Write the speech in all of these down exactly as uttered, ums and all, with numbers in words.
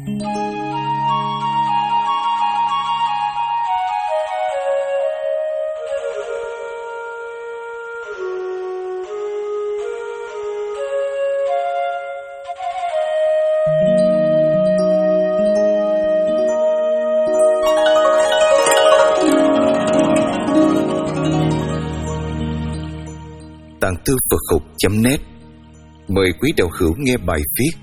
Tạng Thư Phật Học chấm net mời quý đạo hữu nghe bài viết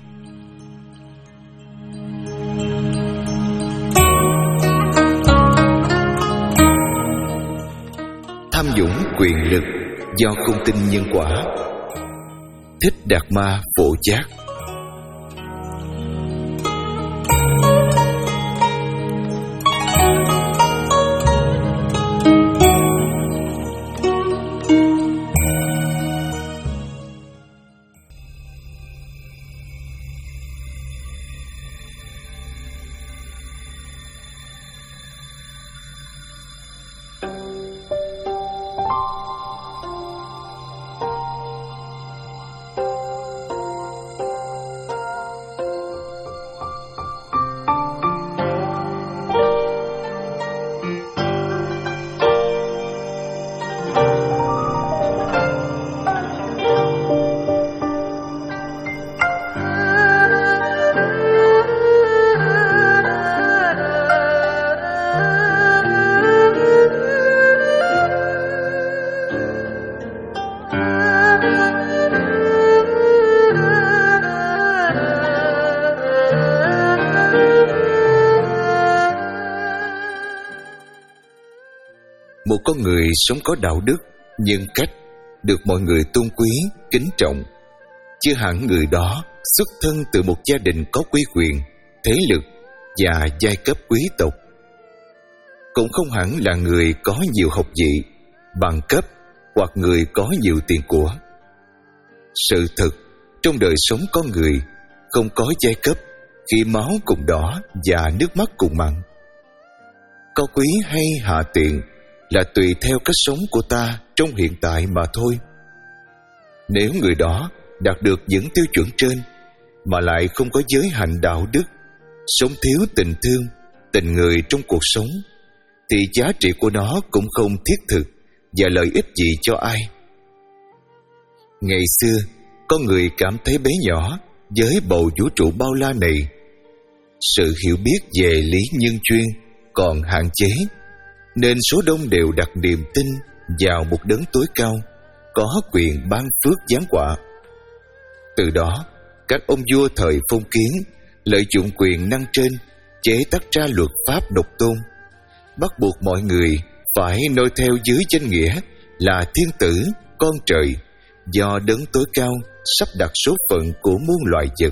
Tham nhũng quyền lực do không tin nhân quả. Thích Đạt Ma Phổ Giác. Một con người sống có đạo đức, nhân cách, được mọi người tôn quý, kính trọng, chưa hẳn người đó xuất thân từ một gia đình có quý quyền, thế lực và giai cấp quý tộc. Cũng không hẳn là người có nhiều học vị, bằng cấp hoặc người có nhiều tiền của. Sự thật, trong đời sống con người không có giai cấp khi máu cùng đỏ và nước mắt cùng mặn. Cao quý hay hạ tiện là tùy theo cách sống của ta trong hiện tại mà thôi. Nếu người đó đạt được những tiêu chuẩn trên mà lại không có giới hạnh đạo đức, sống thiếu tình thương, tình người trong cuộc sống, thì giá trị của nó cũng không thiết thực và lợi ích gì cho ai. Ngày xưa, con người cảm thấy bé nhỏ với bầu vũ trụ bao la này. Sự hiểu biết về lý nhân duyên còn hạn chế, nên số đông đều đặt niềm tin vào một đấng tối cao, có quyền ban phước giáng họa. Từ đó, các ông vua thời phong kiến lợi dụng quyền năng trên chế tác ra luật pháp độc tôn, bắt buộc mọi người phải noi theo dưới danh nghĩa là thiên tử, con trời, do đấng tối cao sắp đặt số phận của muôn loài vật.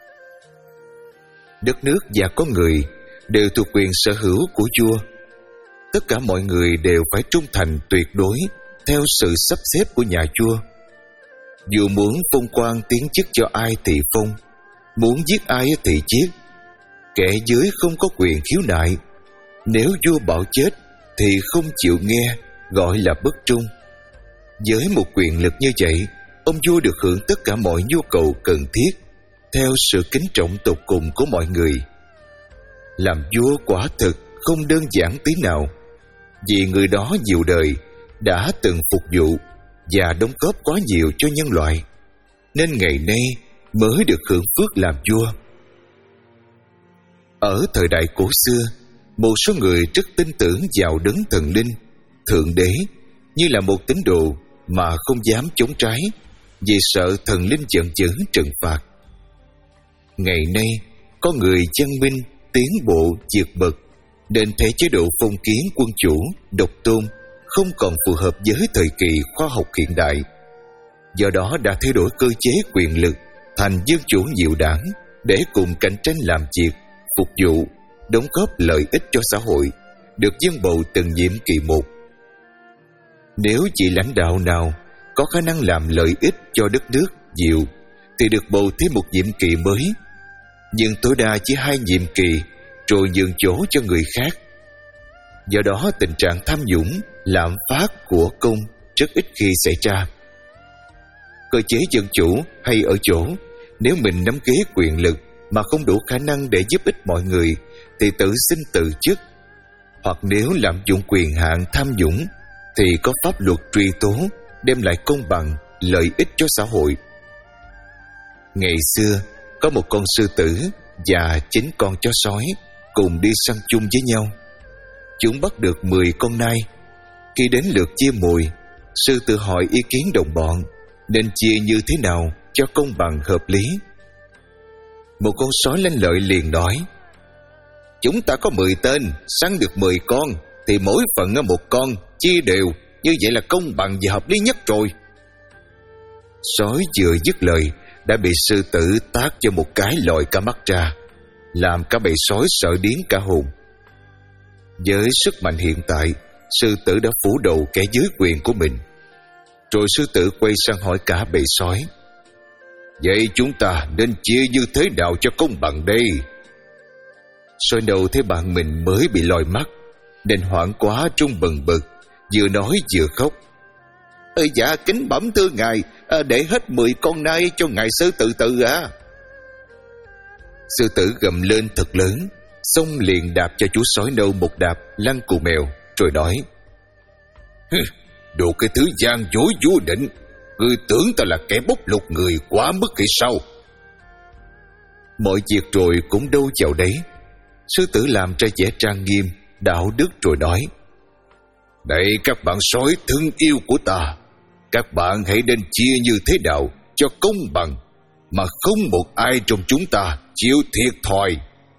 Đất nước và con người đều thuộc quyền sở hữu của vua. Tất cả mọi người đều phải trung thành tuyệt đối theo sự sắp xếp của nhà vua. Vua muốn phong quan tiến chức cho ai thì phong, muốn giết ai thì giết. Kẻ dưới không có quyền khiếu nại. Nếu vua bảo chết thì không chịu nghe, gọi là bất trung. Với một quyền lực như vậy, ông vua được hưởng tất cả mọi nhu cầu cần thiết theo sự kính trọng tột cùng của mọi người. Làm vua quả thực không đơn giản tí nào, vì người đó nhiều đời đã từng phục vụ và đóng góp quá nhiều cho nhân loại, nên ngày nay mới được hưởng phước làm vua. Ở thời đại cổ xưa, một số người rất tin tưởng vào đấng thần linh, thượng đế, như là một tín đồ mà không dám chống trái vì sợ thần linh giận dữ trừng phạt. Ngày nay, có người văn minh, tiến bộ, vượt bậc, nên thấy chế độ phong kiến quân chủ, độc tôn không còn phù hợp với thời kỳ khoa học hiện đại. Do đó đã thay đổi cơ chế quyền lực thành dân chủ nhiều đảng để cùng cạnh tranh làm việc, phục vụ, đóng góp lợi ích cho xã hội, được dân bầu từng nhiệm kỳ một. Nếu vị lãnh đạo nào có khả năng làm lợi ích cho đất nước nhiều thì được bầu thêm một nhiệm kỳ mới, nhưng tối đa chỉ hai nhiệm kỳ rồi nhường chỗ cho người khác. Do đó tình trạng tham nhũng, lạm phát của công rất ít khi xảy ra. Cơ chế dân chủ hay ở chỗ nếu mình nắm ghế quyền lực mà không đủ khả năng để giúp ích mọi người thì tự xin từ chức, hoặc nếu lạm dụng quyền hạn tham nhũng thì có pháp luật truy tố, đem lại công bằng, lợi ích cho xã hội. Ngày xưa có một con sư tử và chín con chó sói cùng đi săn chung với nhau. Chúng bắt được mười con nai. Khi đến lượt chia mồi, sư tử hỏi ý kiến đồng bọn nên chia như thế nào cho công bằng hợp lý. Một con sói lanh lợi liền nói: chúng ta có mười tên, săn được mười con thì mỗi phần một con, chia đều, như vậy là công bằng và hợp lý nhất rồi. Sói vừa dứt lời đã bị sư tử tát cho một cái lòi cả mắt ra, làm cả bầy sói sợ điếng cả hồn. Với sức mạnh hiện tại, sư tử đã phủ đầu kẻ dưới quyền của mình. Rồi sư tử quay sang hỏi cả bầy sói: vậy chúng ta nên chia như thế nào cho công bằng đây? Sói đầu thấy bạn mình mới bị lòi mắt nên hoảng quá, trung bần bật, vừa nói vừa khóc: Ê, dạ kính bẩm thưa ngài, à, để hết mười con nai cho ngài sư tự tự à. Sư tử gầm lên thật lớn, xong liền đạp cho chú sói nâu một đạp lăn cù mèo, rồi nói: đồ cái thứ gian dối vô định, ngươi tưởng ta là kẻ bóc lột người quá mức hay sao? Mọi việc rồi cũng đâu vào đấy. Sư tử làm ra vẻ trang nghiêm, đạo đức rồi nói: này các bạn sói thân yêu của ta, các bạn hãy nên chia như thế nào cho công bằng, mà không một ai trong chúng ta chịu thiệt thòi.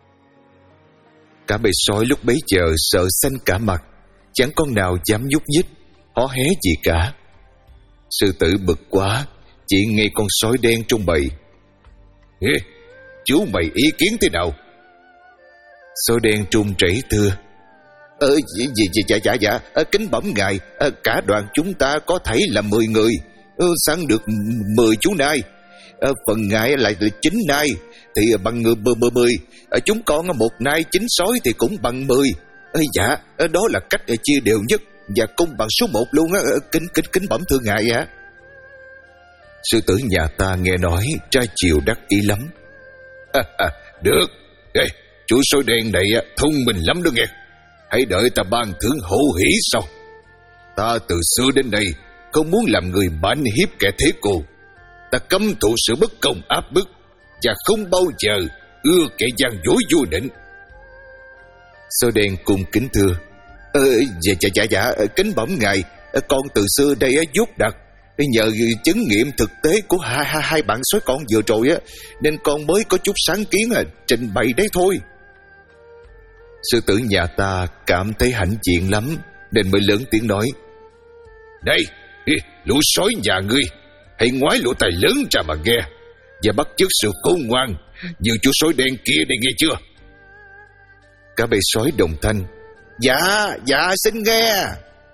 Cả bầy sói lúc bấy giờ sợ xanh cả mặt, chẳng con nào dám nhúc nhích, hó hé gì cả. Sư tử bực quá, chỉ ngay con sói đen trong bầy: Ê, chú mày ý kiến thế nào? Sói đen trung chảy thưa: Ờ, dạ, dạ, dạ, dạ, dạ, kính bẩm ngài, cả đoàn chúng ta có thể là mười người, săn được mười chú nai, phần ngài lại là chín nai, thì bằng người mười mười, chúng con một nai chín sói thì cũng bằng mười. Dạ, đó là cách chia đều nhất và công bằng số một luôn á, kính kính kính bẩm thưa ngài ạ. Sư tử nhà ta nghe nói trai chiều đắc ý lắm. À, à, được, Ê, chú sói đen này thông minh lắm đó nghe. Hãy đợi ta ban thưởng hậu hỷ sau. Ta từ xưa đến nay không muốn làm người mạnh hiếp kẻ thế cô. Ta cấm thụ sự bất công áp bức và không bao giờ ưa kẻ gian dối vô định. Sói đen cung kính thưa: Ờ, dạ, dạ, dạ, dạ, kính bẩm ngài, con từ xưa đây dốt đặc, nhờ chứng nghiệm thực tế của hai, hai, hai bạn sói con vừa rồi á, nên con mới có chút sáng kiến trình bày đấy thôi. Sư tử nhà ta cảm thấy hãnh diện lắm nên mới lớn tiếng nói: Đây, lũ sói nhà ngươi, hãy ngoái lỗ tai lớn ra mà nghe, và bắt chước sự khôn ngoan như chú sói đen kia đây, nghe chưa? Cả bầy sói đồng thanh: Dạ, dạ, xin nghe.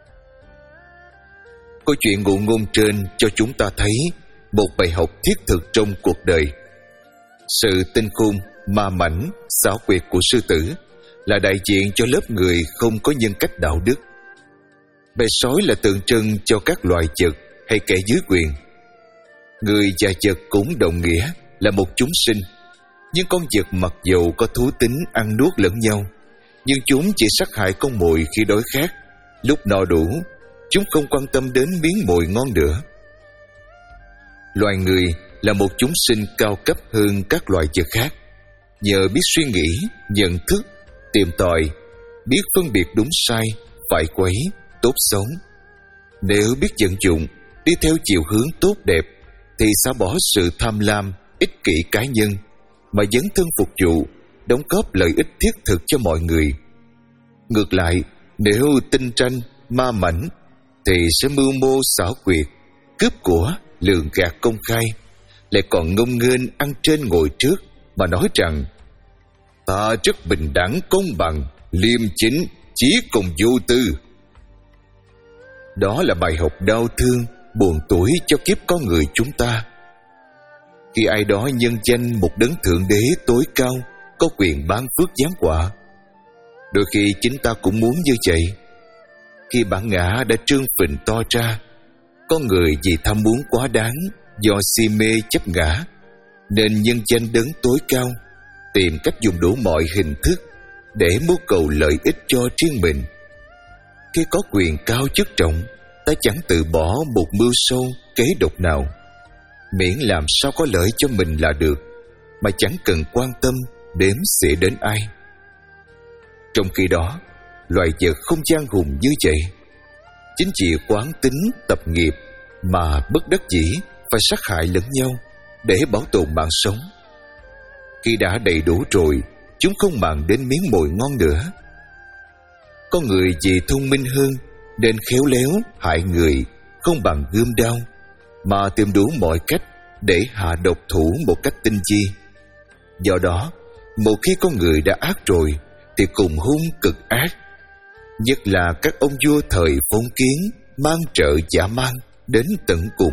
Câu chuyện ngụ ngôn trên cho chúng ta thấy một bài học thiết thực trong cuộc đời. Sự tinh khôn, ma mãnh, xảo quyệt của sư tử là đại diện cho lớp người không có nhân cách đạo đức. Bầy sói là tượng trưng cho các loài vật hay kẻ dưới quyền. Người và vật cũng đồng nghĩa là một chúng sinh, nhưng con vật mặc dù có thú tính ăn nuốt lẫn nhau, nhưng chúng chỉ sát hại con mồi khi đói khát. Lúc no đủ, chúng không quan tâm đến miếng mồi ngon nữa. Loài người là một chúng sinh cao cấp hơn các loài vật khác, nhờ biết suy nghĩ, nhận thức, tìm tòi, biết phân biệt đúng sai, phải quấy, tốt xấu. Nếu biết vận dụng, đi theo chiều hướng tốt đẹp, thì xả bỏ sự tham lam, ích kỷ cá nhân, mà dấn thân phục vụ, đóng góp lợi ích thiết thực cho mọi người. Ngược lại, nếu tinh tranh, ma mãnh, thì sẽ mưu mô xảo quyệt, cướp của, lường gạt công khai, lại còn ngông nghênh ăn trên ngồi trước mà nói rằng ta rất bình đẳng, công bằng, liêm chính, chí cùng vô tư. Đó là bài học đau thương, buồn tủi cho kiếp con người chúng ta. Khi ai đó nhân danh một đấng thượng đế tối cao, có quyền ban phước giáng họa, đôi khi chính ta cũng muốn như vậy. Khi bản ngã đã trương phình to ra, con người vì tham muốn quá đáng, do si mê chấp ngã, nên nhân danh đấng tối cao, tìm cách dùng đủ mọi hình thức để mưu cầu lợi ích cho riêng mình. Khi có quyền cao chức trọng, ta chẳng từ bỏ một mưu sâu kế độc nào, miễn làm sao có lợi cho mình là được, mà chẳng cần quan tâm đếm xỉa đến ai. Trong khi đó, loài vật không gian hùng như vậy, chính vì quán tính tập nghiệp mà bất đắc dĩ phải sát hại lẫn nhau để bảo tồn mạng sống. Khi đã đầy đủ rồi, chúng không màng đến miếng mồi ngon nữa. Có người vì thông minh hơn nên khéo léo hại người không bằng gươm đao, mà tìm đủ mọi cách để hạ độc thủ một cách tinh vi. Do đó, một khi con người đã ác rồi thì cùng hung cực ác. Nhất là các ông vua thời phong kiến mang trợ giả mang đến tận cùng.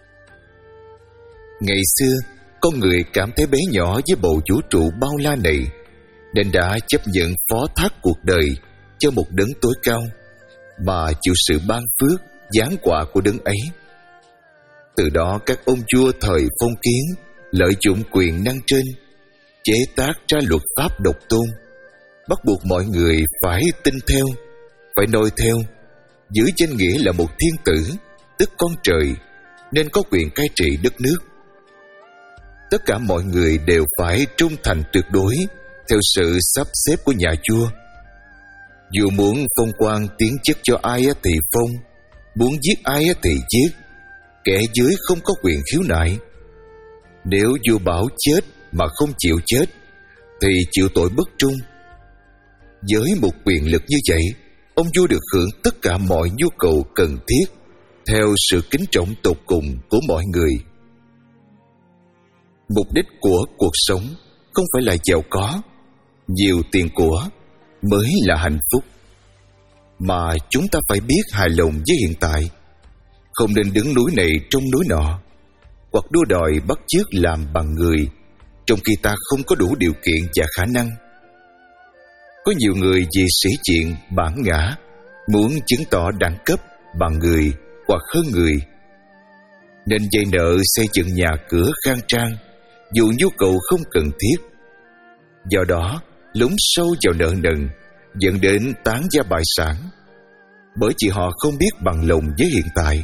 Ngày xưa, con người cảm thấy bé nhỏ với bầu vũ trụ bao la này, nên đã chấp nhận phó thác cuộc đời cho một đấng tối cao, mà chịu sự ban phước giáng họa của đấng ấy. Từ đó các ông vua thời phong kiến lợi dụng quyền năng trên, chế tác ra luật pháp độc tôn, bắt buộc mọi người phải tin theo, phải noi theo, dưới danh nghĩa là một thiên tử, tức con trời, nên có quyền cai trị đất nước. Tất cả mọi người đều phải trung thành tuyệt đối theo sự sắp xếp của nhà vua. Dù muốn phong quan tiến chức cho ai thì phong, muốn giết ai thì giết, kẻ dưới không có quyền khiếu nại. Nếu vua bảo chết mà không chịu chết thì chịu tội bất trung. Với một quyền lực như vậy, ông vua được hưởng tất cả mọi nhu cầu cần thiết theo sự kính trọng tột cùng của mọi người. Mục đích của cuộc sống không phải là giàu có, nhiều tiền của mới là hạnh phúc, mà chúng ta phải biết hài lòng với hiện tại, không nên đứng núi này trong núi nọ, hoặc đua đòi bắt chước làm bằng người, trong khi ta không có đủ điều kiện và khả năng. Có nhiều người vì sĩ diện bản ngã muốn chứng tỏ đẳng cấp bằng người hoặc hơn người, nên vay nợ xây dựng nhà cửa khang trang dù nhu cầu không cần thiết. Do đó lún sâu vào nợ nần, dẫn đến tán gia bại sản, bởi vì họ không biết bằng lòng với hiện tại.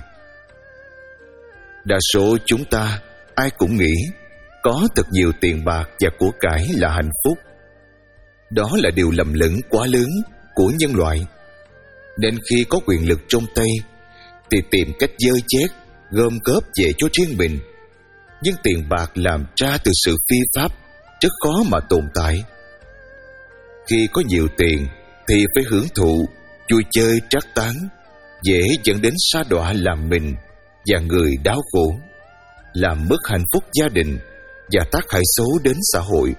Đa số chúng ta ai cũng nghĩ có thật nhiều tiền bạc và của cải là hạnh phúc. Đó là điều lầm lẫn quá lớn của nhân loại, nên khi có quyền lực trong tay thì tìm cách dơ chét, gom góp về cho riêng mình. Nhưng tiền bạc làm ra từ sự phi pháp rất khó mà tồn tại. Khi có nhiều tiền thì phải hưởng thụ, vui chơi trác tán, dễ dẫn đến sa đọa làm mình và người đau khổ, làm mất hạnh phúc gia đình và tác hại xấu đến xã hội.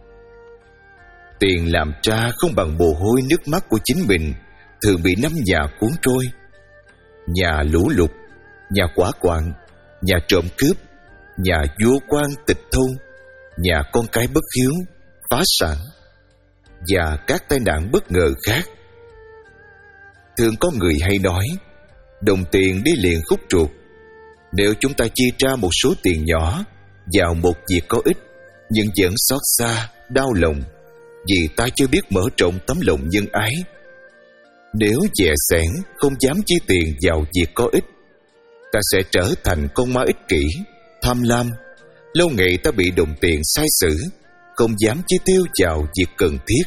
Tiền làm ra không bằng mồ hôi nước mắt của chính mình thường bị năm nhà cuốn trôi: nhà lũ lụt, nhà hỏa hoạn, nhà trộm cướp, nhà vua quan tịch thu, nhà con cái bất hiếu, phá sản và các tai nạn bất ngờ khác. Thường có người hay nói, đồng tiền đi liền khúc ruột. Nếu chúng ta chi ra một số tiền nhỏ vào một việc có ích, nhưng vẫn xót xa, đau lòng vì ta chưa biết mở rộng tấm lòng nhân ái. Nếu dè dẻn không dám chi tiền vào việc có ích, ta sẽ trở thành con ma ích kỷ, tham lam. Lâu ngày ta bị đồng tiền sai sử, không dám chi tiêu vào việc cần thiết.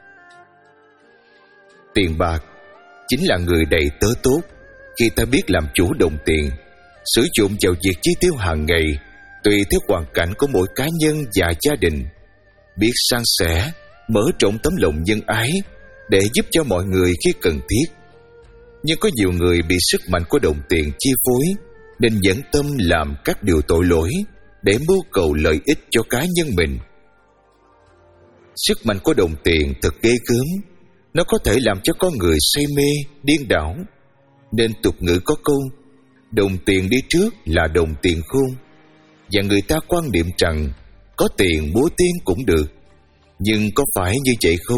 Tiền bạc chính là người đầy tớ tốt khi ta biết làm chủ đồng tiền, sử dụng vào việc chi tiêu hàng ngày tùy theo hoàn cảnh của mỗi cá nhân và gia đình, biết san sẻ, mở rộng tấm lòng nhân ái để giúp cho mọi người khi cần thiết. Nhưng có nhiều người bị sức mạnh của đồng tiền chi phối, nên dẫn tâm làm các điều tội lỗi để mưu cầu lợi ích cho cá nhân mình. Sức mạnh của đồng tiền thật ghê gớm, nó có thể làm cho con người say mê, điên đảo. Nên tục ngữ có câu, đồng tiền đi trước là đồng tiền khôn. Và người ta quan niệm rằng có tiền múa tiên cũng được. Nhưng có phải như vậy không?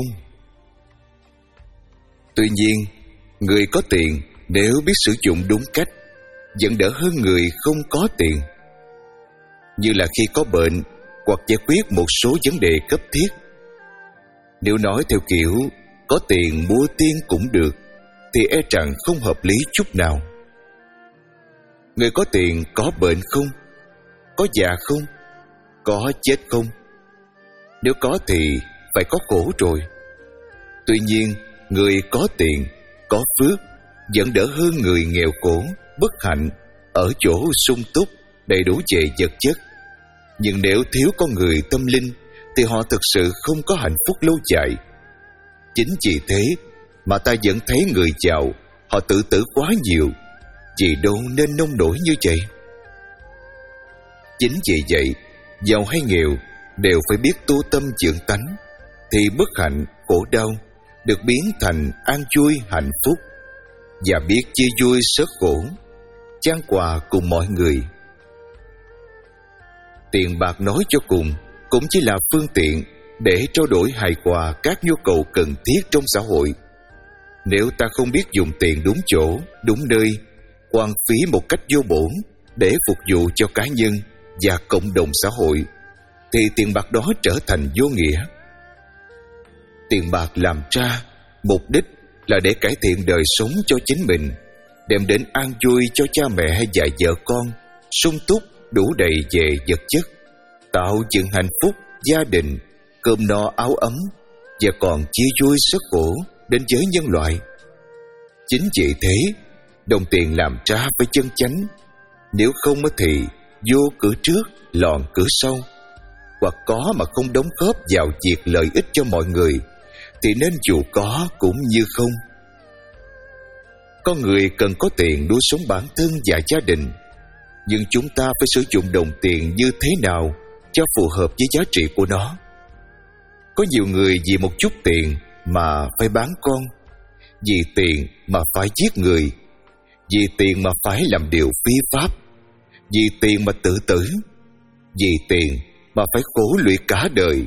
Tuy nhiên, người có tiền nếu biết sử dụng đúng cách vẫn đỡ hơn người không có tiền. Như là khi có bệnh, hoặc giải quyết một số vấn đề cấp thiết. Nếu nói theo kiểu có tiền mua tiên cũng được thì e rằng không hợp lý chút nào. Người có tiền có bệnh không? Có già không? Có chết không? Nếu có thì phải có khổ rồi. Tuy nhiên, người có tiền, có phước vẫn đỡ hơn người nghèo khổ, bất hạnh ở chỗ sung túc, đầy đủ về vật chất. Nhưng nếu thiếu con người tâm linh thì họ thực sự không có hạnh phúc lâu dài. Chính vì thế mà ta vẫn thấy người giàu họ tự tử quá nhiều, vì đâu nên nông nổi như vậy. Chính vì vậy, giàu hay nghèo đều phải biết tu tâm dưỡng tánh, thì bất hạnh, khổ đau được biến thành an vui hạnh phúc, và biết chia vui sớt khổ, chan hòa cùng mọi người. Tiền bạc nói cho cùng cũng chỉ là phương tiện để trao đổi hài hòa các nhu cầu cần thiết trong xã hội. Nếu ta không biết dùng tiền đúng chỗ, đúng nơi, hoang phí một cách vô bổn để phục vụ cho cá nhân và cộng đồng xã hội, thì tiền bạc đó trở thành vô nghĩa. Tiền bạc làm ra mục đích là để cải thiện đời sống cho chính mình, đem đến an vui cho cha mẹ hay và vợ con, sung túc đủ đầy về vật chất, tạo dựng hạnh phúc gia đình, cơm no áo ấm, và còn chia vui sức khổ đến với nhân loại. Chính vì thế, đồng tiền làm ra phải chân chánh, nếu không thì vô cửa trước, lòn cửa sau, hoặc có mà không đóng góp vào việc lợi ích cho mọi người, thì nên dù có cũng như không. Con người cần có tiền nuôi sống bản thân và gia đình, nhưng chúng ta phải sử dụng đồng tiền như thế nào cho phù hợp với giá trị của nó. Có nhiều người vì một chút tiền mà phải bán con, vì tiền mà phải giết người, vì tiền mà phải làm điều phi pháp, vì tiền mà tự tử, vì tiền mà phải khổ lụy cả đời.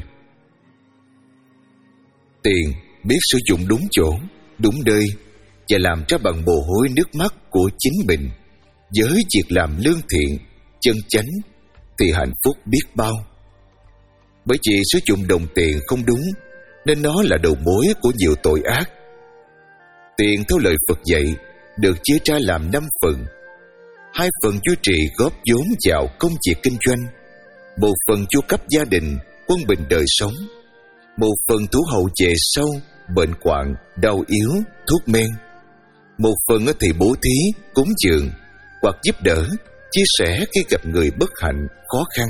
Tiền biết sử dụng đúng chỗ, đúng nơi và làm ra bằng mồ hôi nước mắt của chính mình, với việc làm lương thiện, chân chánh, thì hạnh phúc biết bao. Bởi vì sử dụng đồng tiền không đúng nên nó là đầu mối của nhiều tội ác. Tiền theo lời Phật dạy được chia ra làm năm phần. Hai phần duy trì góp vốn vào công việc kinh doanh, một phần chu cấp gia đình, quân bình đời sống, một phần thủ hậu về sau, bệnh hoạn, đau yếu, thuốc men, một phần thì bố thí, cúng dường hoặc giúp đỡ, chia sẻ khi gặp người bất hạnh, khó khăn.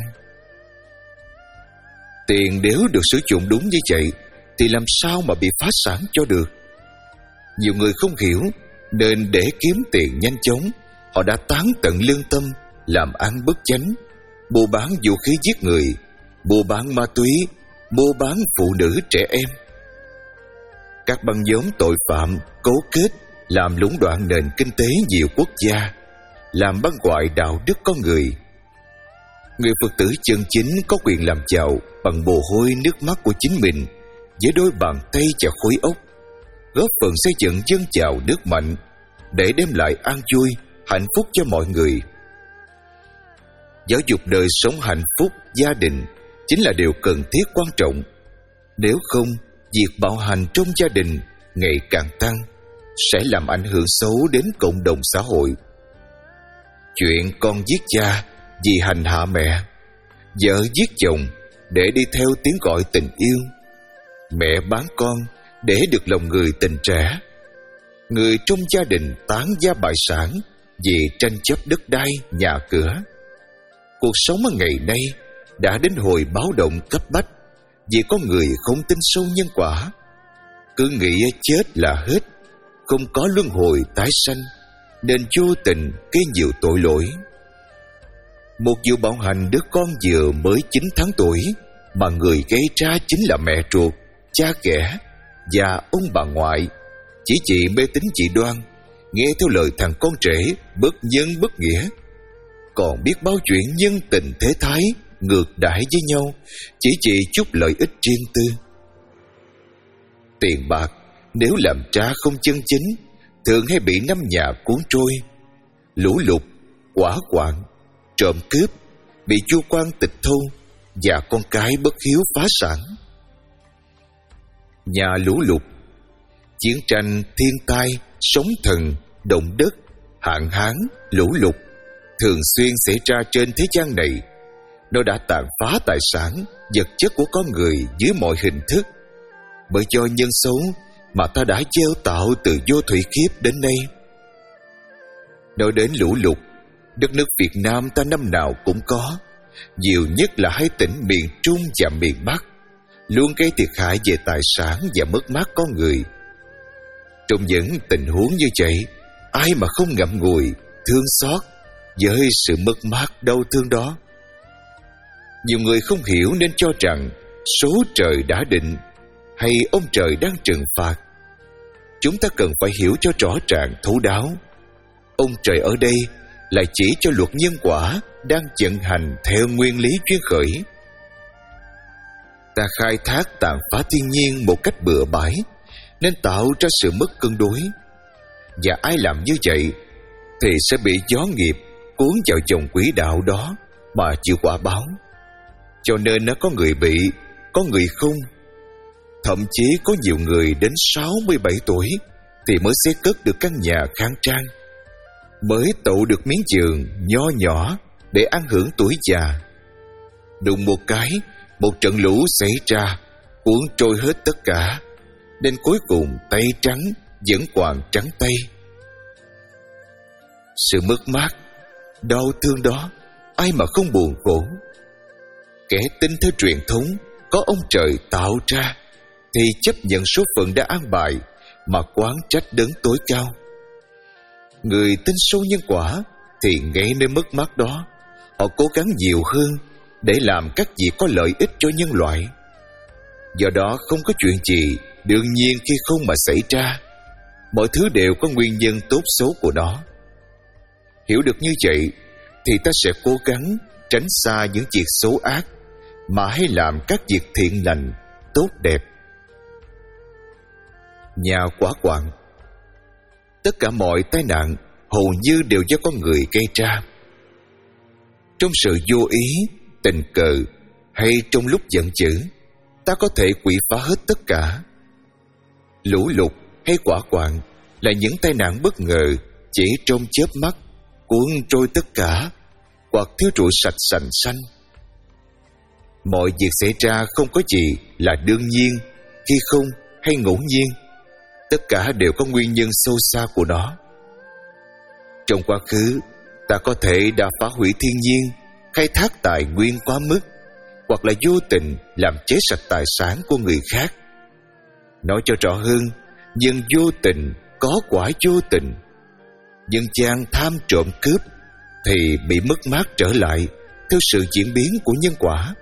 Tiền nếu được sử dụng đúng như vậy thì làm sao mà bị phá sản cho được? Nhiều người không hiểu nên để kiếm tiền nhanh chóng, họ đã tán tận lương tâm, làm ăn bất chánh, mua bán vũ khí giết người, mua bán ma túy, mua bán phụ nữ trẻ em. Các băng nhóm tội phạm cấu kết làm lũng đoạn nền kinh tế nhiều quốc gia, làm băng hoại đạo đức con người. Người Phật tử chân chính có quyền làm giàu bằng mồ hôi nước mắt của chính mình, với đôi bàn tay và khối óc, góp phần xây dựng dân giàu nước mạnh để đem lại an vui, hạnh phúc cho mọi người. Giáo dục đời sống hạnh phúc gia đình chính là điều cần thiết quan trọng. Nếu không, việc bạo hành trong gia đình ngày càng tăng sẽ làm ảnh hưởng xấu đến cộng đồng xã hội. Chuyện con giết cha vì hành hạ mẹ, vợ giết chồng để đi theo tiếng gọi tình yêu, mẹ bán con để được lòng người tình trẻ, người trong gia đình tán gia bại sản vì tranh chấp đất đai, nhà cửa. Cuộc sống ở ngày nay đã đến hồi báo động cấp bách, vì có người không tin sâu nhân quả, cứ nghĩ chết là hết, không có luân hồi tái sanh, nên vô tình gây nhiều tội lỗi. Một vụ bạo hành đứa con vừa mới chín tháng tuổi mà người gây ra chính là mẹ ruột, cha ghẻ và ông bà ngoại, chỉ vì mê tín dị đoan, nghe theo lời thằng con rể bất nhân bất nghĩa, còn biết bao chuyện nhân tình thế thái ngược đãi với nhau chỉ vì chút lợi ích riêng tư. Tiền bạc nếu làm ra không chân chính thường hay bị năm nhà cuốn trôi. Lũ lụt, hỏa hoạn, trộm cướp bị chu quan tịch thu và con cái bất hiếu phá sản. Nhà lũ lụt, chiến tranh, thiên tai, sóng thần, động đất, hạn hán, lũ lụt thường xuyên xảy ra trên thế gian này. Nó đã tàn phá tài sản, vật chất của con người dưới mọi hình thức. Bởi do nhân xấu mà ta đã gieo tạo từ vô thủy kiếp đến nay. Nói đến lũ lụt, đất nước Việt Nam ta năm nào cũng có, nhiều nhất là hai tỉnh miền Trung và miền Bắc, luôn gây thiệt hại về tài sản và mất mát con người. Trong những tình huống như vậy, ai mà không ngậm ngùi, thương xót với sự mất mát đau thương đó. Nhiều người không hiểu nên cho rằng số trời đã định hay ông trời đang trừng phạt. Chúng ta cần phải hiểu cho rõ ràng thấu đáo. Ông trời ở đây là chỉ cho luật nhân quả đang vận hành theo nguyên lý duyên khởi. Ta khai thác tàn phá thiên nhiên một cách bừa bãi nên tạo ra sự mất cân đối. Và ai làm như vậy thì sẽ bị gió nghiệp cuốn vào dòng quỹ đạo đó mà chịu quả báo. Cho nên nó có người bị, có người không. Thậm chí có nhiều người đến sáu mươi bảy tuổi thì mới xây cất được căn nhà khang trang, mới tậu được miếng giường nho nhỏ để ăn hưởng tuổi già. Đùng một cái, một trận lũ xảy ra, cuốn trôi hết tất cả, nên cuối cùng tay trắng vẫn còn trắng tay. Sự mất mát, đau thương đó, ai mà không buồn khổ. Kẻ tin theo truyền thống có ông trời tạo ra thì chấp nhận số phận đã an bài mà quán trách đấng tối cao. Người tin sâu nhân quả thì ngay nơi mất mát đó, họ cố gắng nhiều hơn để làm các việc có lợi ích cho nhân loại. Do đó không có chuyện gì đương nhiên khi không mà xảy ra. Mọi thứ đều có nguyên nhân tốt xấu của nó. Hiểu được như vậy thì ta sẽ cố gắng tránh xa những việc xấu ác, mà hãy làm các việc thiện lành, tốt đẹp. Nhà quả quạng. Tất cả mọi tai nạn hầu như đều do con người gây ra. Trong sự vô ý, tình cờ hay trong lúc giận dữ, ta có thể quỷ phá hết tất cả. Lũ lụt hay quả quạng là những tai nạn bất ngờ chỉ trong chớp mắt, cuốn trôi tất cả hoặc thiêu rụi sạch sành xanh. Mọi việc xảy ra không có gì là đương nhiên, khi không hay ngẫu nhiên. Tất cả đều có nguyên nhân sâu xa của nó. Trong quá khứ, ta có thể đã phá hủy thiên nhiên, khai thác tài nguyên quá mức, hoặc là vô tình làm cháy sạch tài sản của người khác. Nói cho rõ hơn, nhân vô tình có quả vô tình. Nhân gian tham trộm cướp thì bị mất mát trở lại theo sự diễn biến của nhân quả.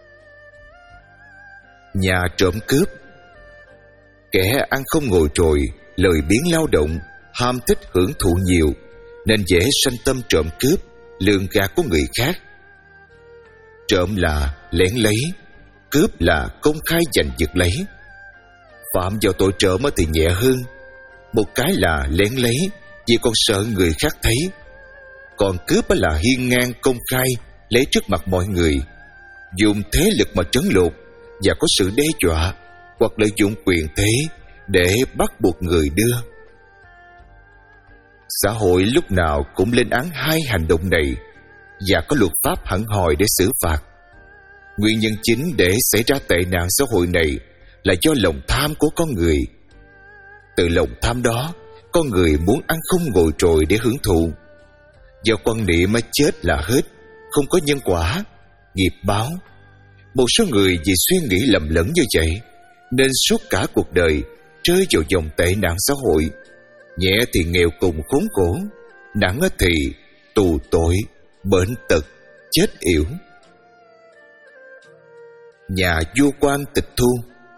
Nhà trộm cướp. Kẻ ăn không ngồi trồi, lười biếng lao động, ham thích hưởng thụ nhiều, nên dễ sanh tâm trộm cướp, lường gạt của người khác. Trộm là lén lấy, cướp là công khai giành giật lấy. Phạm vào tội trộm thì nhẹ hơn. Một cái là lén lấy vì còn sợ người khác thấy, còn cướp là hiên ngang công khai lấy trước mặt mọi người, dùng thế lực mà trấn lột và có sự đe dọa hoặc lợi dụng quyền thế để bắt buộc người đưa. Xã hội lúc nào cũng lên án hai hành động này và có luật pháp hẳn hoi để xử phạt. Nguyên nhân chính để xảy ra tệ nạn xã hội này là do lòng tham của con người. Từ lòng tham đó, con người muốn ăn không ngồi trồi để hưởng thụ. Do quan niệm mà chết là hết, không có nhân quả, nghiệp báo. Một số người vì suy nghĩ lầm lẫn như vậy nên suốt cả cuộc đời rơi vào dòng tệ nạn xã hội. Nhẹ thì nghèo cùng khốn khổ, nặng thì tù tội, bệnh tật, chết yểu. Nhà vua quan tịch thu.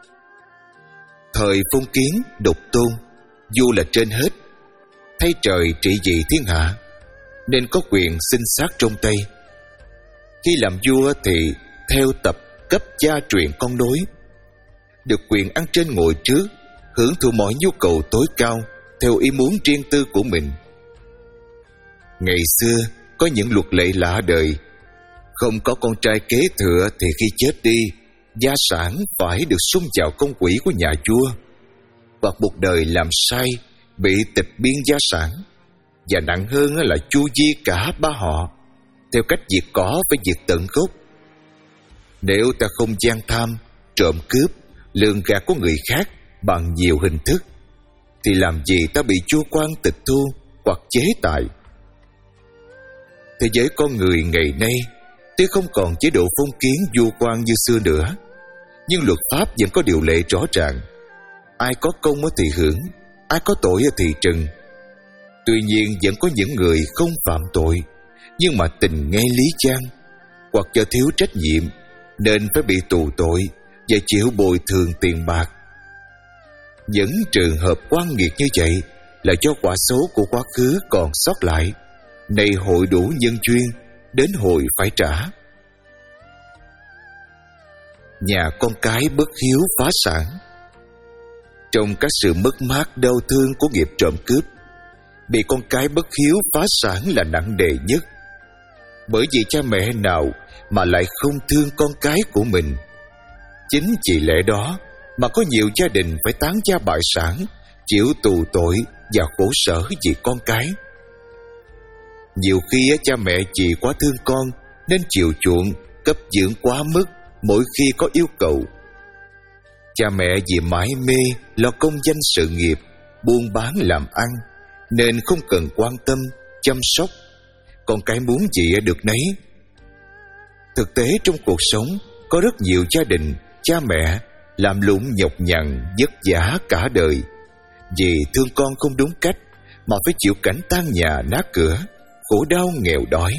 Thời phong kiến độc tôn, vua là trên hết, thay trời trị vì thiên hạ, nên có quyền sinh sát trong tay. Khi làm vua thì theo tập cấp gia truyền con nối, được quyền ăn trên ngồi trước, hưởng thụ mọi nhu cầu tối cao theo ý muốn riêng tư của mình. Ngày xưa có những luật lệ lạ đời, Không có con trai kế thừa thì khi chết đi, gia sản phải được xung vào công quỹ của nhà vua, hoặc một đời làm sai bị tịch biên gia sản, và nặng hơn là chu di cả ba họ, theo cách diệt cỏ phải diệt tận gốc. Nếu ta không gian tham, trộm cướp, lường gạt của người khác bằng nhiều hình thức, thì làm gì ta bị vua quan tịch thu hoặc chế tài. Thế giới con người ngày nay tuy không còn chế độ phong kiến vua quan như xưa nữa, nhưng luật pháp vẫn có điều lệ rõ ràng. Ai có công thì hưởng, ai có tội thì trừng. Tuy nhiên vẫn có những người không phạm tội, nhưng mà tình nghe lý chang, hoặc do thiếu trách nhiệm nên phải bị tù tội và chịu bồi thường tiền bạc. Những trường hợp oan nghiệt như vậy là do quả xấu của quá khứ còn sót lại, nay hội đủ nhân duyên, đến hồi phải trả. Nhà con cái bất hiếu phá sản. Trong các sự mất mát đau thương của nghiệp trộm cướp, bị con cái bất hiếu phá sản là nặng nề nhất. Bởi vì cha mẹ nào mà lại không thương con cái của mình. Chính vì lẽ đó mà có nhiều gia đình phải tán gia bại sản, chịu tù tội và khổ sở vì con cái. Nhiều khi cha mẹ chỉ quá thương con nên chiều chuộng, cấp dưỡng quá mức mỗi khi có yêu cầu. Cha mẹ vì mãi mê lo công danh sự nghiệp, buôn bán làm ăn, nên không cần quan tâm, chăm sóc. Con cái muốn gì được nấy. Thực tế trong cuộc sống có rất nhiều gia đình, cha mẹ làm lụng nhọc nhằn, vất vả cả đời, vì thương con không đúng cách mà phải chịu cảnh tan nhà nát cửa, khổ đau nghèo đói.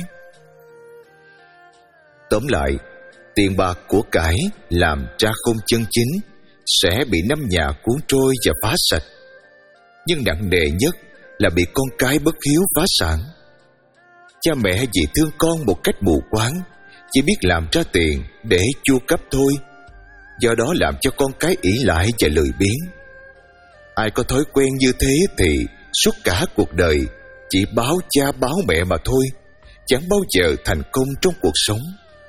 Tóm lại, tiền bạc của cải làm ra không chân chính sẽ bị năm nhà cuốn trôi và phá sạch. Nhưng nặng nề nhất là bị con cái bất hiếu phá sản. Cha mẹ vì thương con một cách mù quáng, chỉ biết làm ra tiền để chu cấp thôi, do đó làm cho con cái ỷ lại và lười biếng. Ai có thói quen như thế thì suốt cả cuộc đời chỉ báo cha báo mẹ mà thôi, chẳng bao giờ thành công trong cuộc sống.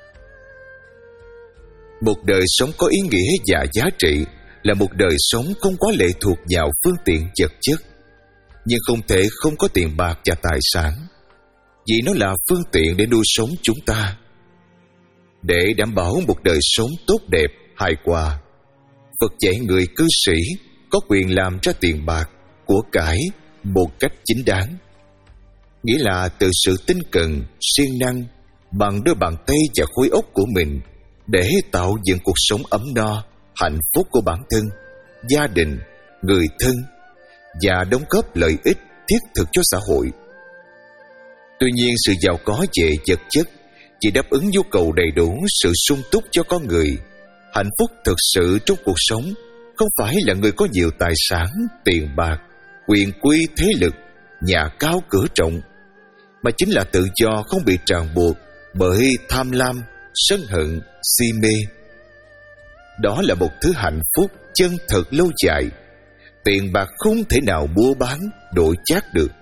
Một đời sống có ý nghĩa và giá trị là một đời sống không quá lệ thuộc vào phương tiện vật chất, nhưng không thể không có tiền bạc và tài sản, vì nó là phương tiện để nuôi sống chúng ta. Để đảm bảo một đời sống tốt đẹp, hài hòa, Phật dạy người cư sĩ có quyền làm ra tiền bạc, của cải một cách chính đáng. Nghĩa là từ sự tinh cần, siêng năng, bằng đôi bàn tay và khối óc của mình, để tạo dựng cuộc sống ấm no, hạnh phúc của bản thân, gia đình, người thân, và đóng góp lợi ích thiết thực cho xã hội. Tuy nhiên, sự giàu có về vật chất chỉ đáp ứng nhu cầu đầy đủ sự sung túc cho con người. Hạnh phúc thực sự trong cuộc sống không phải là người có nhiều tài sản, tiền bạc, quyền quy, thế lực, nhà cao cửa rộng, mà chính là tự do không bị ràng buộc bởi tham lam, sân hận, si mê. Đó là một thứ hạnh phúc chân thật lâu dài, tiền bạc không thể nào mua bán, đổi chác được.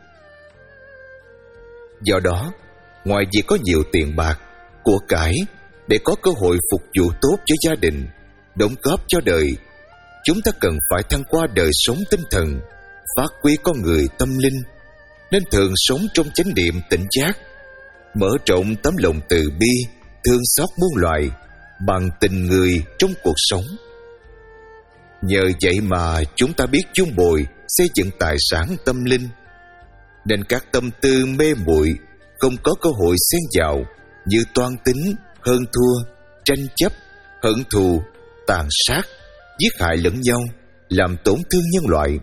Do đó, ngoài việc có nhiều tiền bạc, của cải để có cơ hội phục vụ tốt cho gia đình, đóng góp cho đời, chúng ta cần phải thăng qua đời sống tinh thần, phát huy con người tâm linh, nên thường sống trong chánh niệm tỉnh giác, mở rộng tấm lòng từ bi, thương xót muôn loài bằng tình người trong cuộc sống. Nhờ vậy mà chúng ta biết chung bồi xây dựng tài sản tâm linh, nên các tâm tư mê muội không có cơ hội xen vào như toan tính, hơn thua, tranh chấp, hận thù, tàn sát, giết hại lẫn nhau, làm tổn thương nhân loại.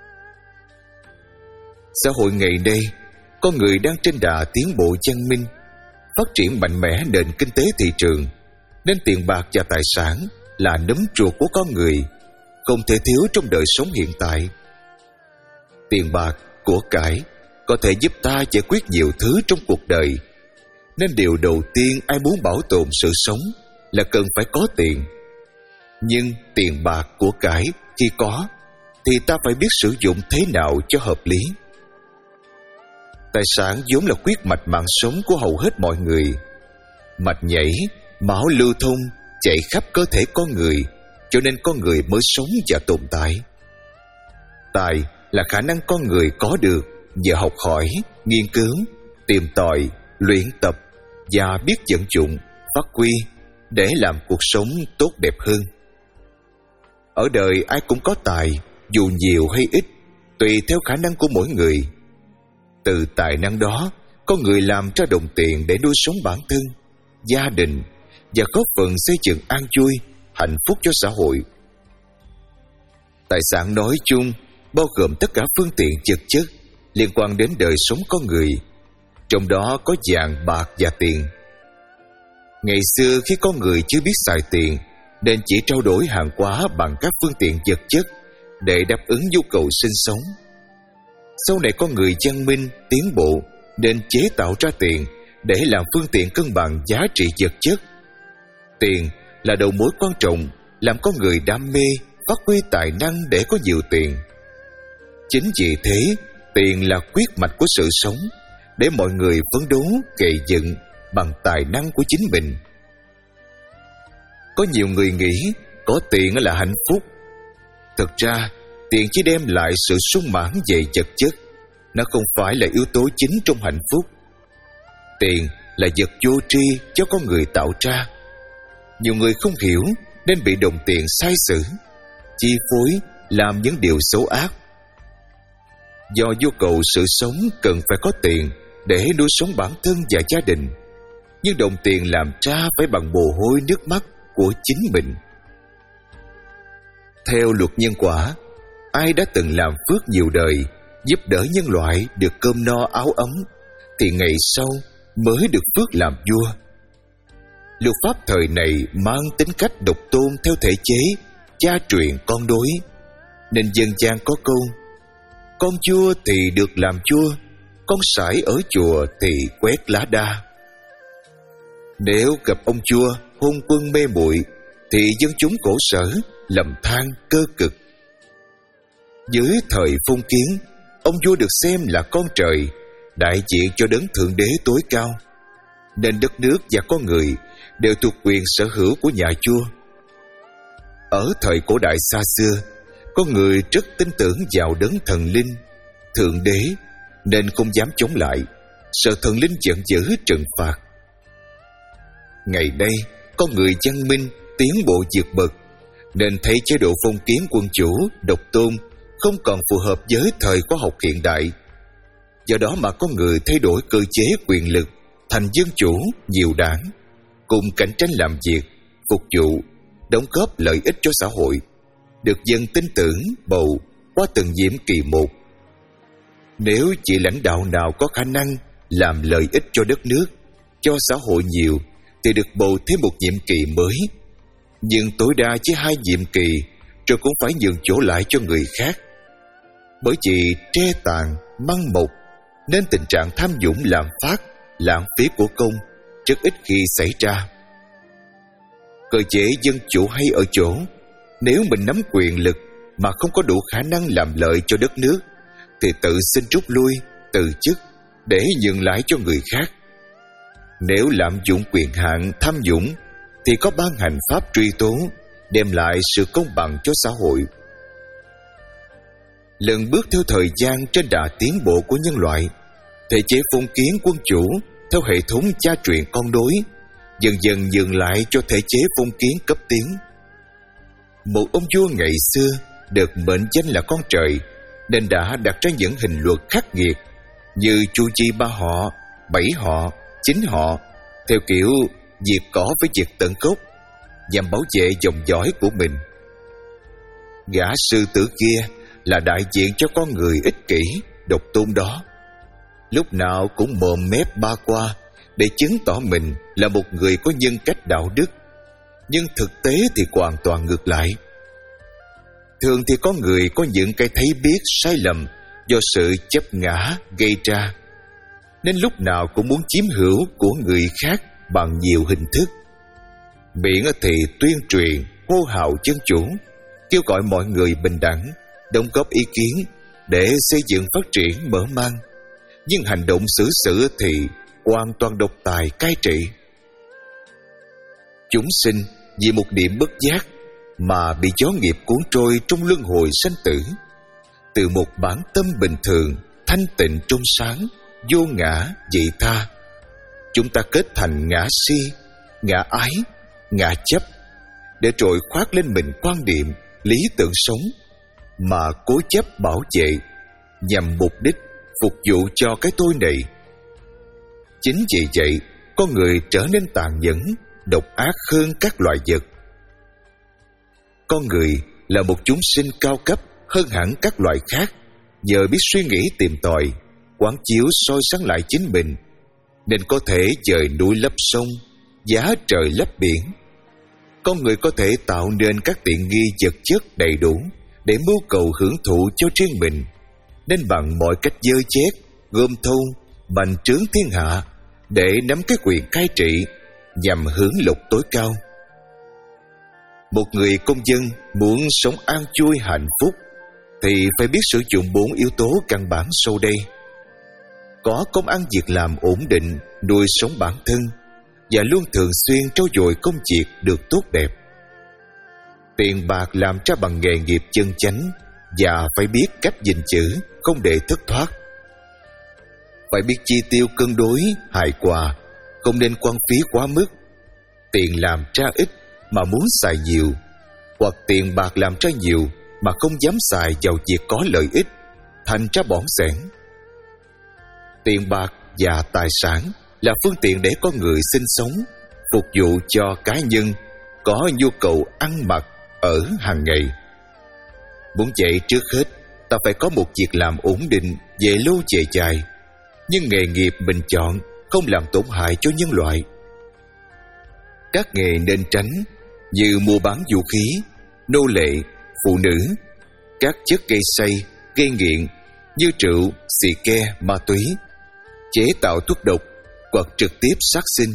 Xã hội ngày nay, con người đang trên đà tiến bộ văn minh, phát triển mạnh mẽ nền kinh tế thị trường, nên tiền bạc và tài sản là nấm ruột của con người, không thể thiếu trong đời sống hiện tại. Tiền bạc, của cải có thể giúp ta giải quyết nhiều thứ trong cuộc đời, nên điều đầu tiên ai muốn bảo tồn sự sống là cần phải có tiền. Nhưng tiền bạc, của cải khi có thì ta phải biết sử dụng thế nào cho hợp lý. Tài sản vốn là huyết mạch mạng sống của hầu hết mọi người. mạch nhảy, máu lưu thông chạy khắp cơ thể con người, cho nên con người mới sống và tồn tại. Tài là khả năng con người có được nhờ học hỏi, nghiên cứu, tìm tòi, luyện tập và biết vận dụng, phát huy để làm cuộc sống tốt đẹp hơn. Ở đời ai cũng có tài, dù nhiều hay ít, tùy theo khả năng của mỗi người. Từ tài năng đó, con người làm ra đồng tiền để nuôi sống bản thân, gia đình và góp phần xây dựng an vui, hạnh phúc cho xã hội. Tài sản nói chung bao gồm tất cả phương tiện vật chất liên quan đến đời sống con người, trong đó có vàng, bạc và tiền. Ngày xưa khi con người chưa biết xài tiền, nên chỉ trao đổi hàng hóa bằng các phương tiện vật chất để đáp ứng nhu cầu sinh sống. Sau này con người văn minh, tiến bộ nên chế tạo ra tiền để làm phương tiện cân bằng giá trị vật chất. Tiền là đầu mối quan trọng làm con người đam mê, phát huy tài năng để có nhiều tiền. Chính vì thế, tiền là quyết mạch của sự sống, để mọi người phấn đấu gầy dựng bằng tài năng của chính mình. Có nhiều người nghĩ có tiền là hạnh phúc. Thực ra, tiền chỉ đem lại sự sung mãn về vật chất, nó không phải là yếu tố chính trong hạnh phúc. Tiền là vật vô tri cho con người tạo ra. Nhiều người không hiểu nên bị đồng tiền sai sử, chi phối, làm những điều xấu ác. Do nhu cầu sự sống cần phải có tiền để nuôi sống bản thân và gia đình, nhưng đồng tiền làm ra phải bằng mồ hôi nước mắt của chính mình. Theo luật nhân quả, ai đã từng làm phước nhiều đời, giúp đỡ nhân loại được cơm no áo ấm, thì ngày sau mới được phước làm vua. Luật pháp thời này mang tính cách độc tôn theo thể chế cha truyền con nối, nên dân gian có câu: con vua thì được làm vua, con sải ở chùa thì quét lá đa. Nếu gặp ông vua hôn quân mê muội, thì dân chúng khổ sở, lầm than, cơ cực. Dưới thời phong kiến, ông vua được xem là con trời, đại diện cho đấng thượng đế tối cao, nên đất nước và con người đều thuộc quyền sở hữu của nhà vua. Ở thời cổ đại xa xưa, con người rất tin tưởng vào đấng thần linh, thượng đế, nên không dám chống lại, sợ thần linh giận dữ trừng phạt. Ngày nay, con người văn minh, tiến bộ vượt bậc, nên thấy chế độ phong kiến quân chủ, độc tôn không còn phù hợp với thời khoa học hiện đại. Do đó mà con người thay đổi cơ chế quyền lực thành dân chủ, nhiều đảng, cùng cạnh tranh làm việc, phục vụ, đóng góp lợi ích cho xã hội, được dân tin tưởng bầu qua từng nhiệm kỳ một. Nếu chỉ lãnh đạo nào có khả năng làm lợi ích cho đất nước, cho xã hội nhiều, thì được bầu thêm một nhiệm kỳ mới. Nhưng tối đa chỉ hai nhiệm kỳ, rồi cũng phải nhường chỗ lại cho người khác. Bởi vì tre tàn, măng mọc, nên tình trạng tham nhũng lạm phát, lãng phí của công rất ít khi xảy ra. Cơ chế dân chủ hay ở chỗ, nếu mình nắm quyền lực mà không có đủ khả năng làm lợi cho đất nước, thì tự xin rút lui, từ chức để nhường lại cho người khác. Nếu lạm dụng quyền hạn, tham nhũng, thì có ban hành pháp truy tố, đem lại sự công bằng cho xã hội. Lần bước theo thời gian trên đà tiến bộ của nhân loại, thể chế phong kiến quân chủ theo hệ thống cha truyền con nối dần dần nhường lại cho thể chế phong kiến cấp tiến. Một ông vua ngày xưa được mệnh danh là con trời, nên đã đặt ra những hình luật khắc nghiệt như chu chi ba họ, bảy họ, chín họ, theo kiểu diệt cỏ với diệt tận gốc, nhằm bảo vệ dòng dõi của mình. Gã sư tử kia là đại diện cho con người ích kỷ, độc tôn đó, lúc nào cũng mồm mép ba qua để chứng tỏ mình là một người có nhân cách đạo đức, nhưng thực tế thì hoàn toàn ngược lại. Thường thì có người có những cái thấy biết sai lầm do sự chấp ngã gây ra, nên lúc nào cũng muốn chiếm hữu của người khác bằng nhiều hình thức. Miệng thì tuyên truyền, hô hào dân chủ, kêu gọi mọi người bình đẳng, đóng góp ý kiến để xây dựng phát triển mở mang, nhưng hành động xử sự thì hoàn toàn độc tài cai trị. Chúng sinh vì một điểm bất giác mà bị gió nghiệp cuốn trôi trong luân hồi sanh tử. Từ một bản tâm bình thường, thanh tịnh trong sáng, vô ngã vị tha, chúng ta kết thành ngã si, ngã ái, ngã chấp, để rồi khoác lên mình quan điểm, lý tưởng sống mà cố chấp bảo vệ nhằm mục đích phục vụ cho cái tôi này. Chính vì vậy, con người trở nên tàn nhẫn, độc ác hơn các loài vật. Con người là một chúng sinh cao cấp hơn hẳn các loài khác, nhờ biết suy nghĩ tìm tòi, quán chiếu soi sáng lại chính mình, nên có thể dời núi lấp sông, giá trời lấp biển. Con người có thể tạo nên các tiện nghi vật chất đầy đủ để mưu cầu hưởng thụ cho riêng mình, nên bằng mọi cách dơ chét, gom thâu, bành trướng thiên hạ để nắm cái quyền cai trị nhằm hưởng lộc tối cao. Một người công dân muốn sống an vui hạnh phúc thì phải biết sử dụng bốn yếu tố căn bản sau đây: có công ăn việc làm ổn định, nuôi sống bản thân, và luôn thường xuyên trau dồi công việc được tốt đẹp. Tiền bạc làm ra bằng nghề nghiệp chân chánh, và phải biết cách gìn giữ, không để thất thoát. Phải biết chi tiêu cân đối, hài hòa, không nên quăng phí quá mức. Tiền làm ra ít mà muốn xài nhiều, hoặc tiền bạc làm ra nhiều mà không dám xài vào việc có lợi ích, thành ra bỏng sẻn. Tiền bạc và tài sản là phương tiện để con người sinh sống, phục vụ cho cá nhân có nhu cầu ăn mặc ở hàng ngày. Muốn vậy, trước hết ta phải có một việc làm ổn định về lâu về dài, nhưng nghề nghiệp mình chọn không làm tổn hại cho nhân loại. Các nghề nên tránh như mua bán vũ khí, nô lệ, phụ nữ, các chất gây say, gây nghiện như rượu, xì ke, ma túy, chế tạo thuốc độc hoặc trực tiếp sát sinh.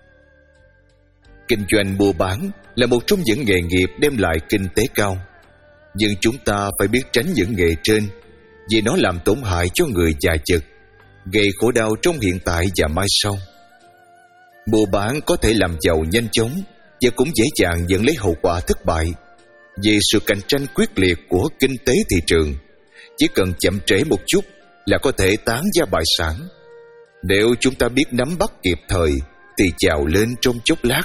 Kinh doanh mua bán là một trong những nghề nghiệp đem lại kinh tế cao, nhưng chúng ta phải biết tránh những nghề trên vì nó làm tổn hại cho người già chật, gây khổ đau trong hiện tại và mai sau. Mua bán có thể làm giàu nhanh chóng và cũng dễ dàng dẫn lấy hậu quả thất bại vì sự cạnh tranh quyết liệt của kinh tế thị trường. Chỉ cần chậm trễ một chút là có thể tán gia bại sản. Nếu chúng ta biết nắm bắt kịp thời thì chào lên trong chốc lát.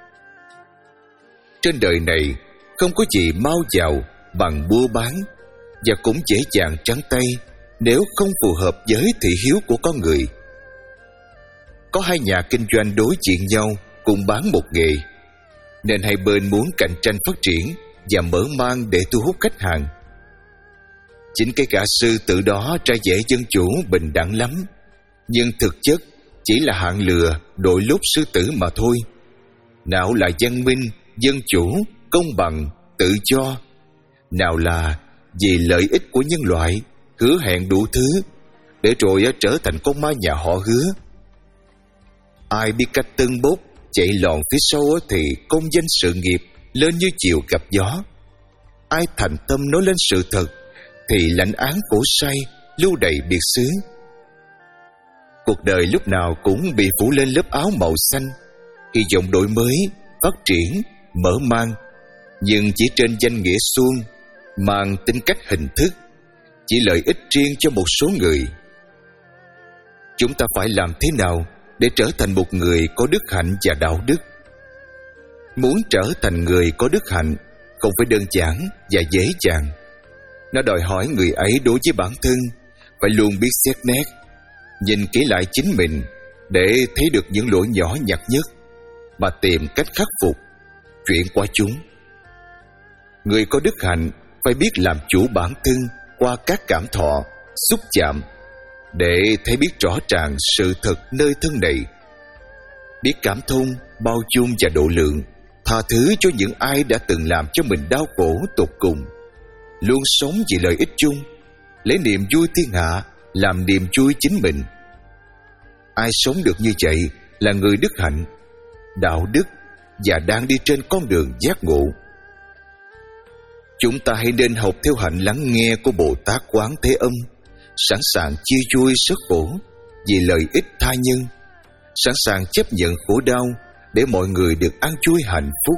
Trên đời này không có gì mau giàu bằng mua bán, và cũng dễ dàng trắng tay nếu không phù hợp với thị hiếu của con người. Có hai nhà kinh doanh đối diện nhau cùng bán một nghề, nên hai bên muốn cạnh tranh phát triển và mở mang để thu hút khách hàng. Chính cái gã sư tử đó ra vẻ dân chủ bình đẳng lắm, nhưng thực chất chỉ là hạng lừa đội lốt sư tử mà thôi. Nào là văn minh, dân chủ, công bằng, tự do, nào là vì lợi ích của nhân loại, hứa hẹn đủ thứ để rồi trở thành con ma nhà họ hứa. Ai biết cách tâng bốc chạy lòn phía sau thì công danh sự nghiệp lên như chiều gặp gió. Ai thành tâm nói lên sự thật thì lãnh án khổ sai lưu đầy biệt xứ. Cuộc đời lúc nào cũng bị phủ lên lớp áo màu xanh, hy vọng đổi mới, phát triển, mở mang, nhưng chỉ trên danh nghĩa suông, mang tính cách hình thức, chỉ lợi ích riêng cho một số người. Chúng ta phải làm thế nào để trở thành một người có đức hạnh và đạo đức? Muốn trở thành người có đức hạnh không phải đơn giản và dễ dàng. Nó đòi hỏi người ấy đối với bản thân phải luôn biết xét nét, nhìn kỹ lại chính mình để thấy được những lỗi nhỏ nhặt nhất mà tìm cách khắc phục, chuyển qua chúng. Người có đức hạnh phải biết làm chủ bản thân qua các cảm thọ, xúc chạm để thấy biết rõ ràng sự thật nơi thân này, biết cảm thông, bao dung và độ lượng, tha thứ cho những ai đã từng làm cho mình đau khổ tột cùng, luôn sống vì lợi ích chung, lấy niềm vui thiên hạ làm niềm vui chính mình. Ai sống được như vậy là người đức hạnh, đạo đức và đang đi trên con đường giác ngộ. Chúng ta hãy nên học theo hạnh lắng nghe của Bồ Tát Quán Thế Âm, sẵn sàng chia vui sức khổ vì lợi ích tha nhân, sẵn sàng chấp nhận khổ đau để mọi người được ăn vui hạnh phúc.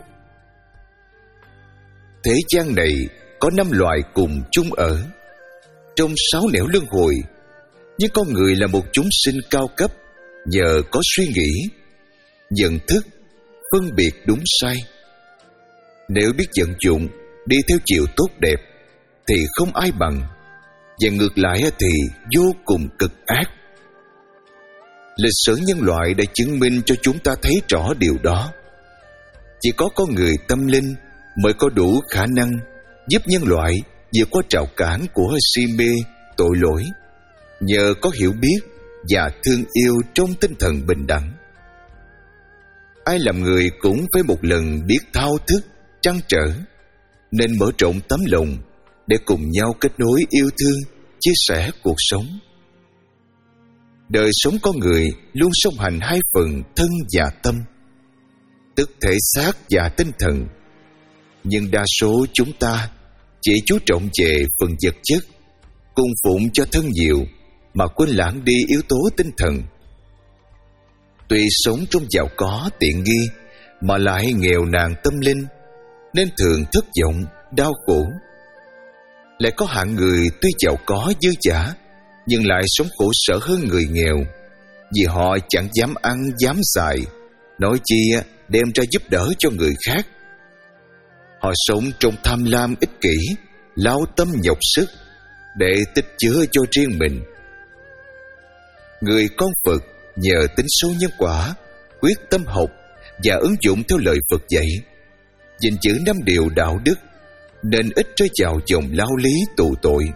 Thế gian này có năm loài cùng chung ở trong sáu nẻo luân hồi, nhưng con người là một chúng sinh cao cấp nhờ có suy nghĩ, nhận thức, phân biệt đúng sai. Nếu biết vận dụng đi theo chiều tốt đẹp thì không ai bằng, và ngược lại thì vô cùng cực ác. Lịch sử nhân loại đã chứng minh cho chúng ta thấy rõ điều đó. Chỉ có con người tâm linh mới có đủ khả năng giúp nhân loại vượt qua rào cản của si mê, tội lỗi, nhờ có hiểu biết và thương yêu trong tinh thần bình đẳng. Ai làm người cũng phải một lần biết thao thức, trăn trở, nên mở rộng tấm lòng để cùng nhau kết nối yêu thương, chia sẻ cuộc sống. Đời sống con người luôn song hành hai phần thân và tâm, tức thể xác và tinh thần. Nhưng đa số chúng ta chỉ chú trọng về phần vật chất, cung phụng cho thân nhiều mà quên lãng đi yếu tố tinh thần. Tuy sống trong giàu có tiện nghi mà lại nghèo nàn tâm linh, nên thường thất vọng, đau khổ. Lại có hạng người tuy giàu có dư dả nhưng lại sống khổ sở hơn người nghèo, vì họ chẳng dám ăn dám xài, nói chi đem ra giúp đỡ cho người khác. Họ sống trong tham lam ích kỷ, lao tâm nhọc sức để tích chứa cho riêng mình. Người con Phật nhờ tính sâu nhân quả, quyết tâm học và ứng dụng theo lời Phật dạy, gìn giữ năm điều đạo đức, nên ít rơi vào dòng lao lý tù tội.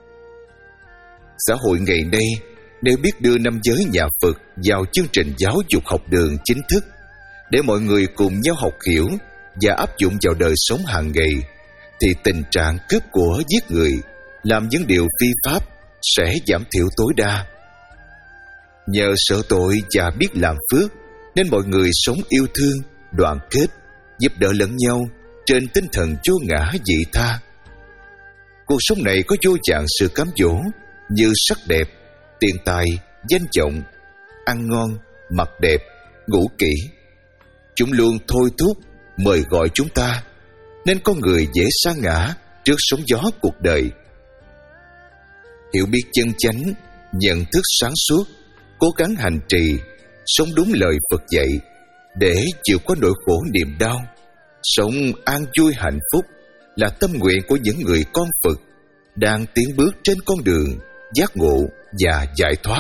Xã hội ngày nay nếu biết đưa năm giới nhà Phật vào chương trình giáo dục học đường chính thức để mọi người cùng nhau học hiểu và áp dụng vào đời sống hàng ngày, thì tình trạng cướp của, giết người, làm những điều phi pháp sẽ giảm thiểu tối đa. Nhờ sợ tội và biết làm phước nên mọi người sống yêu thương, đoàn kết, giúp đỡ lẫn nhau trên tinh thần vô ngã vị tha. Cuộc sống này có vô vàn sự cám dỗ như sắc đẹp, tiền tài, danh vọng, ăn ngon, mặc đẹp, ngủ kỹ. Chúng luôn thôi thúc, mời gọi chúng ta, nên con người dễ sa ngã trước sóng gió cuộc đời. Hiểu biết chân chánh, nhận thức sáng suốt, cố gắng hành trì, sống đúng lời Phật dạy để chịu qua nỗi khổ niềm đau, sống an vui hạnh phúc là tâm nguyện của những người con Phật đang tiến bước trên con đường giác ngộ và giải thoát.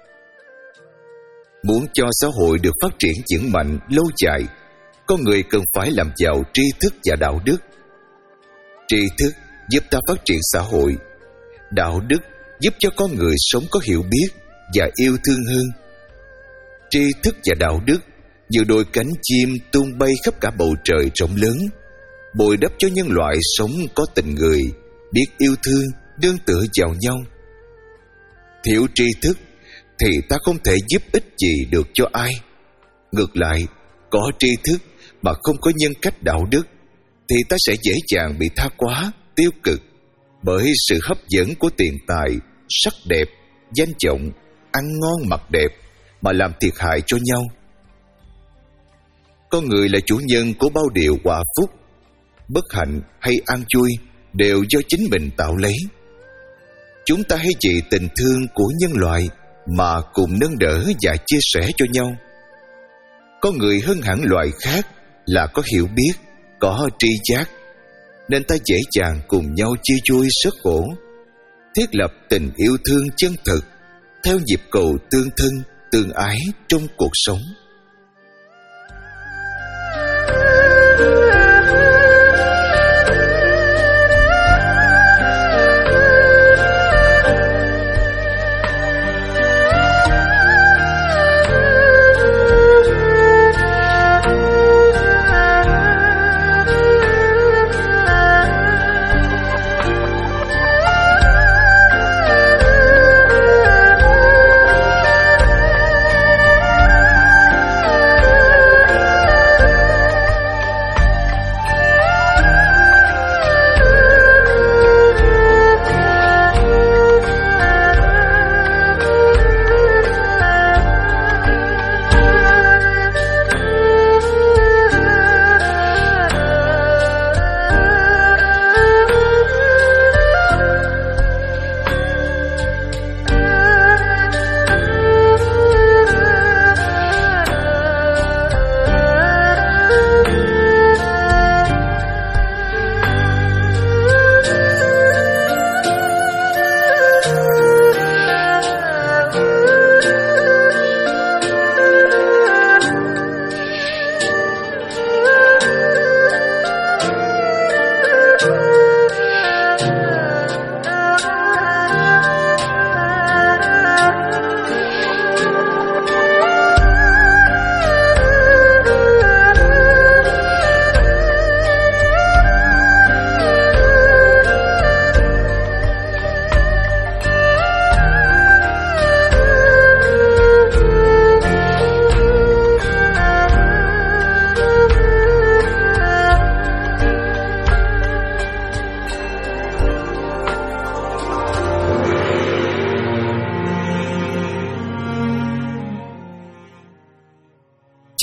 Muốn cho xã hội được phát triển vững mạnh lâu dài, con người cần phải làm giàu tri thức và đạo đức. Tri thức giúp ta phát triển xã hội, đạo đức giúp cho con người sống có hiểu biết và yêu thương hơn. Tri thức và đạo đức như đôi cánh chim tung bay khắp cả bầu trời rộng lớn, bồi đắp cho nhân loại sống có tình người, biết yêu thương, nương tựa vào nhau. Thiếu tri thức thì ta không thể giúp ích gì được cho ai. Ngược lại, có tri thức mà không có nhân cách đạo đức thì ta sẽ dễ dàng bị tha hóa, tiêu cực bởi sự hấp dẫn của tiền tài, sắc đẹp, danh vọng, ăn ngon mặc đẹp mà làm thiệt hại cho nhau. Con người là chủ nhân của bao điều quả phúc, bất hạnh hay an vui đều do chính mình tạo lấy. Chúng ta hãy vì tình thương của nhân loại mà cùng nâng đỡ và chia sẻ cho nhau. Con người hơn hẳn loài khác là có hiểu biết, có tri giác, nên ta dễ dàng cùng nhau chia vui sức khổ, thiết lập tình yêu thương chân thực theo nhịp cầu tương thân, tương ái trong cuộc sống.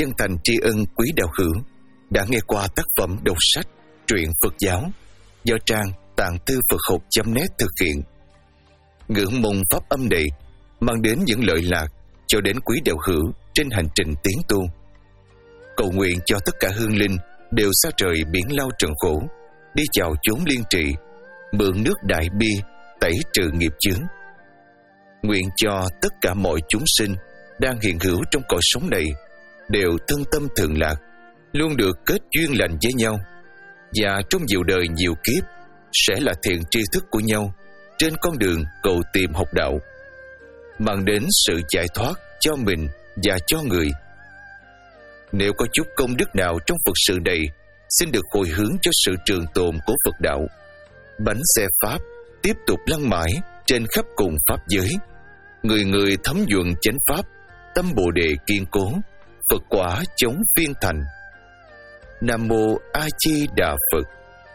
chân thành tri ân quý đạo hữu đã nghe qua tác phẩm đọc sách truyện Phật giáo do trang tạng thư Phật học chấm net thực hiện. Ngưỡng mong pháp âm này mang đến những lợi lạc cho đến quý đạo hữu trên hành trình tiến tu. Cầu nguyện cho tất cả hương linh đều xa trời biển lao trần khổ, đi vào chốn liên trị, mượn nước đại bi tẩy trừ nghiệp chướng. Nguyện cho tất cả mọi chúng sinh đang hiện hữu trong cõi sống này đều thân tâm thường lạc, luôn được kết duyên lành với nhau, và trong nhiều đời nhiều kiếp sẽ là thiện tri thức của nhau trên con đường cầu tìm học đạo, mang đến sự giải thoát cho mình và cho người. Nếu có chút công đức nào trong Phật sự này, xin được hồi hướng cho sự trường tồn của Phật đạo. Bánh xe Pháp tiếp tục lăn mãi trên khắp cùng Pháp giới, người người thấm nhuần chánh Pháp, tâm Bồ Đề kiên cố, Phật quả chống phiên thành. Nam Mô A Di Đà Phật.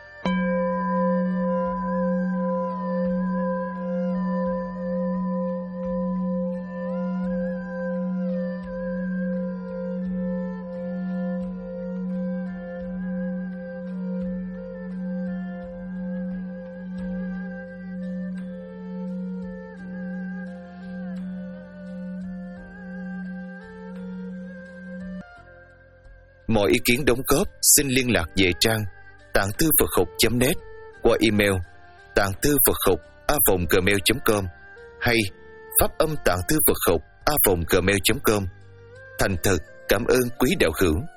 Mọi ý kiến đóng góp xin liên lạc về trang tạng thư Phật học chấm net qua email tạng thư Phật học a vòng gmail chấm com hay pháp âm tạng thư Phật học a vòng gmail chấm com. Thành thật cảm ơn quý đạo hữu.